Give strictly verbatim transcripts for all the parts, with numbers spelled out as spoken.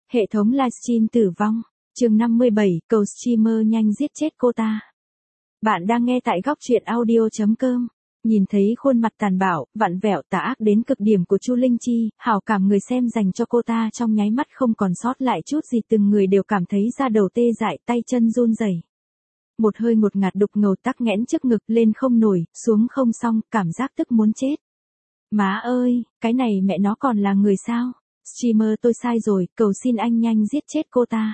Hệ thống livestream tử vong. Chương năm mươi bảy, cầu streamer nhanh giết chết cô ta. Bạn đang nghe tại góc truyện audio chấm com. Nhìn thấy khuôn mặt tàn bạo, vặn vẹo tà ác đến cực điểm của Chu Linh Chi, hảo cảm người xem dành cho cô ta trong nháy mắt không còn sót lại chút gì, từng người đều cảm thấy da đầu tê dại, tay chân run rẩy. Một hơi ngột ngạt đục ngầu tắc nghẽn trước ngực, lên không nổi, xuống không xong, cảm giác tức muốn chết. Má ơi, cái này mẹ nó còn là người sao? Streamer tôi sai rồi, cầu xin anh nhanh giết chết cô ta.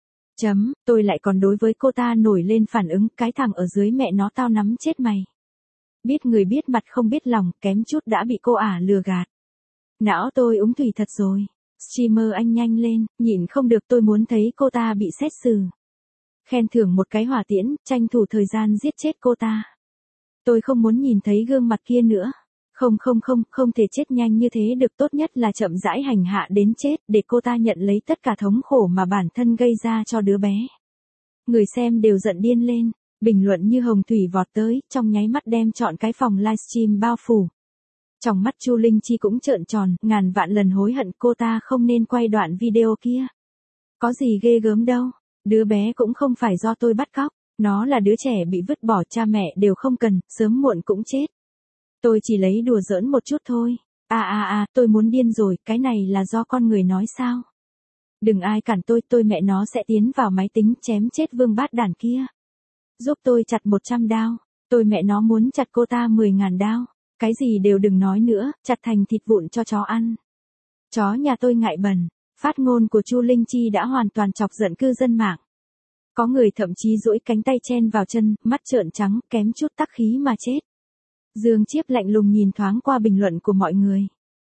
Chấm, tôi lại còn đối với cô ta nổi lên phản ứng, cái thằng ở dưới mẹ nó tao nắm chết mày. Biết người biết mặt không biết lòng, kém chút đã bị cô ả lừa gạt. Não tôi úng thủy thật rồi. Streamer anh nhanh lên, nhịn không được, tôi muốn thấy cô ta bị xét xử. Khen thưởng một cái hỏa tiễn, tranh thủ thời gian giết chết cô ta. Tôi không muốn nhìn thấy gương mặt kia nữa. Không không không, không thể chết nhanh như thế được, tốt nhất là chậm rãi hành hạ đến chết, để cô ta nhận lấy tất cả thống khổ mà bản thân gây ra cho đứa bé. Người xem đều giận điên lên, bình luận như hồng thủy vọt tới, trong nháy mắt đem trọn cái phòng livestream bao phủ. Trong mắt Chu Linh Chi cũng trợn tròn, ngàn vạn lần hối hận cô ta không nên quay đoạn video kia. Có gì ghê gớm đâu, đứa bé cũng không phải do tôi bắt cóc, nó là đứa trẻ bị vứt bỏ, cha mẹ đều không cần, sớm muộn cũng chết. Tôi chỉ lấy đùa giỡn một chút thôi. À à à, tôi muốn điên rồi, cái này là do con người nói sao? Đừng ai cản tôi, tôi mẹ nó sẽ tiến vào máy tính chém chết vương bát đản kia. Giúp tôi chặt một trăm đao, tôi mẹ nó muốn chặt cô ta mười ngàn đao. Cái gì đều đừng nói nữa, chặt thành thịt vụn cho chó ăn. Chó nhà tôi ngại bẩn. Phát ngôn của Chu Linh Chi đã hoàn toàn chọc giận cư dân mạng. Có người thậm chí duỗi cánh tay chen vào chân, mắt trợn trắng, kém chút tắc khí mà chết. Dương Chiếp lạnh lùng nhìn thoáng qua bình luận của mọi người.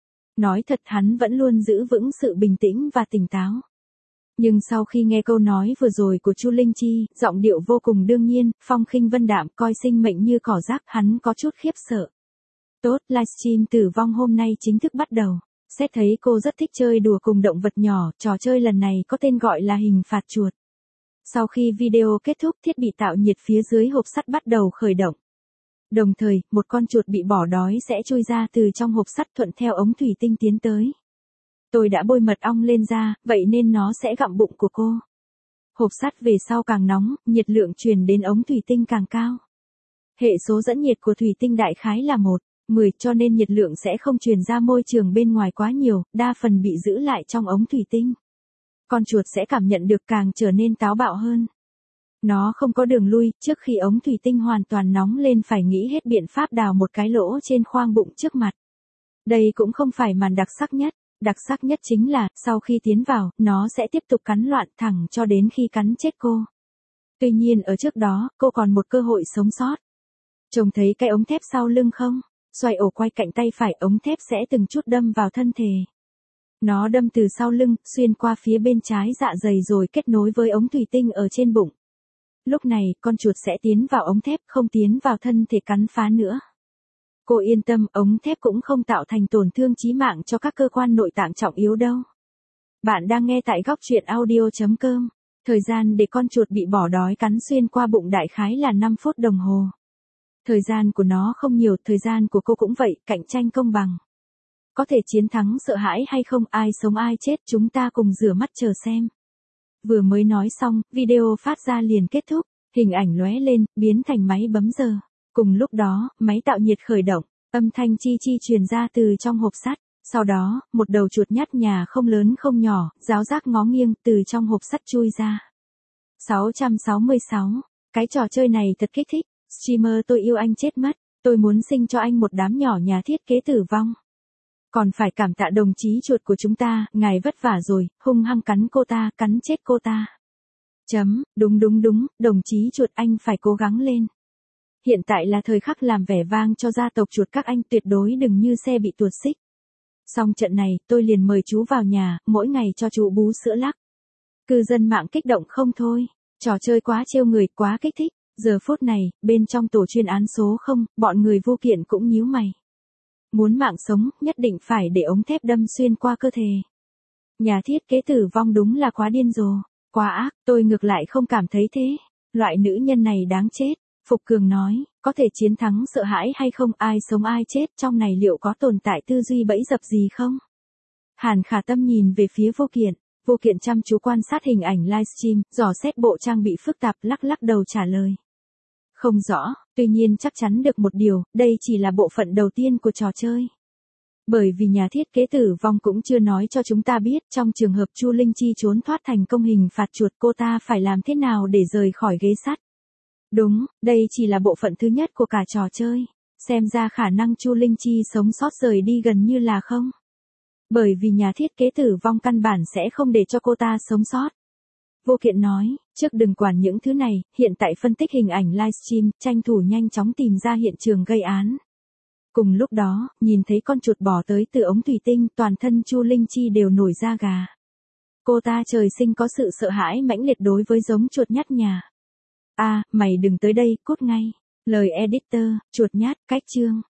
Nói thật, hắn vẫn luôn giữ vững sự bình tĩnh và tỉnh táo. Nhưng sau khi nghe câu nói vừa rồi của Chu Linh Chi, giọng điệu vô cùng đương nhiên, phong khinh vân đạm, coi sinh mệnh như cỏ rác, hắn có chút khiếp sợ. Tốt, livestream tử vong hôm nay chính thức bắt đầu. Xét thấy cô rất thích chơi đùa cùng động vật nhỏ, trò chơi lần này có tên gọi là hình phạt chuột. Sau khi video kết thúc, thiết bị tạo nhiệt phía dưới hộp sắt bắt đầu khởi động. Đồng thời, một con chuột bị bỏ đói sẽ chui ra từ trong hộp sắt thuận theo ống thủy tinh tiến tới. Tôi đã bôi mật ong lên da, vậy nên nó sẽ gặm bụng của cô. Hộp sắt về sau càng nóng, nhiệt lượng truyền đến ống thủy tinh càng cao. Hệ số dẫn nhiệt của thủy tinh đại khái là một, mười, cho nên nhiệt lượng sẽ không truyền ra môi trường bên ngoài quá nhiều, đa phần bị giữ lại trong ống thủy tinh. Con chuột sẽ cảm nhận được, càng trở nên táo bạo hơn. Nó không có đường lui, trước khi ống thủy tinh hoàn toàn nóng lên phải nghĩ hết biện pháp đào một cái lỗ trên khoang bụng trước mặt. Đây cũng không phải màn đặc sắc nhất, đặc sắc nhất chính là, sau khi tiến vào, nó sẽ tiếp tục cắn loạn thẳng cho đến khi cắn chết cô. Tuy nhiên ở trước đó, cô còn một cơ hội sống sót. Trông thấy cái ống thép sau lưng không? Xoay ổ quay cạnh tay phải, ống thép sẽ từng chút đâm vào thân thể. Nó đâm từ sau lưng, xuyên qua phía bên trái dạ dày rồi kết nối với ống thủy tinh ở trên bụng. Lúc này, con chuột sẽ tiến vào ống thép, không tiến vào thân thể cắn phá nữa. Cô yên tâm, ống thép cũng không tạo thành tổn thương chí mạng cho các cơ quan nội tạng trọng yếu đâu. Bạn đang nghe tại góc truyện audio chấm com. Thời gian để con chuột bị bỏ đói cắn xuyên qua bụng đại khái là năm phút đồng hồ. Thời gian của nó không nhiều, thời gian của cô cũng vậy, cạnh tranh công bằng. Có thể chiến thắng sợ hãi hay không, ai sống ai chết, chúng ta cùng rửa mắt chờ xem. Vừa mới nói xong, video phát ra liền kết thúc, hình ảnh lóe lên, biến thành máy bấm giờ. Cùng lúc đó, máy tạo nhiệt khởi động, âm thanh chi chi truyền ra từ trong hộp sắt. Sau đó, một đầu chuột nhắt nhà không lớn không nhỏ, ráo rác ngó nghiêng, từ trong hộp sắt chui ra. sáu trăm sáu mươi sáu. Cái trò chơi này thật kích thích. Streamer tôi yêu anh chết mất, tôi muốn sinh cho anh một đám nhỏ nhà thiết kế tử vong. Còn phải cảm tạ đồng chí chuột của chúng ta, ngài vất vả rồi, hung hăng cắn cô ta, cắn chết cô ta. Chấm, đúng đúng đúng, đồng chí chuột anh phải cố gắng lên. Hiện tại là thời khắc làm vẻ vang cho gia tộc chuột các anh, tuyệt đối đừng như xe bị tuột xích. Xong trận này, tôi liền mời chú vào nhà, mỗi ngày cho chú bú sữa lắc. Cư dân mạng kích động không thôi, trò chơi quá trêu người, quá kích thích. Giờ phút này, bên trong tổ chuyên án số không, bọn người vô kiện cũng nhíu mày. Muốn mạng sống, nhất định phải để ống thép đâm xuyên qua cơ thể. Nhà thiết kế tử vong đúng là quá điên rồ, quá ác, tôi ngược lại không cảm thấy thế. Loại nữ nhân này đáng chết. Phục Cường nói, có thể chiến thắng sợ hãi hay không, ai sống ai chết, trong này liệu có tồn tại tư duy bẫy dập gì không? Hàn Khả Tâm nhìn về phía vô kiện, Vô Kiện chăm chú quan sát hình ảnh livestream, dò xét bộ trang bị phức tạp, lắc lắc đầu trả lời. Không rõ, tuy nhiên chắc chắn được một điều, đây chỉ là bộ phận đầu tiên của trò chơi. Bởi vì nhà thiết kế Tử Vong cũng chưa nói cho chúng ta biết trong trường hợp Chu Linh Chi trốn thoát thành công hình phạt chuột cô ta phải làm thế nào để rời khỏi ghế sắt. Đúng, đây chỉ là bộ phận thứ nhất của cả trò chơi. Xem ra khả năng Chu Linh Chi sống sót rời đi gần như là không. Bởi vì nhà thiết kế Tử Vong căn bản sẽ không để cho cô ta sống sót. Vô Kiện nói, trước đừng quản những thứ này, hiện tại phân tích hình ảnh livestream, tranh thủ nhanh chóng tìm ra hiện trường gây án. Cùng lúc đó, nhìn thấy con chuột bò tới từ ống thủy tinh, toàn thân Chu Linh Chi đều nổi da gà. Cô ta trời sinh có sự sợ hãi mãnh liệt đối với giống chuột nhắt nhà. A, à, mày đừng tới đây, cút ngay. Lời editor, chuột nhát, cách chương.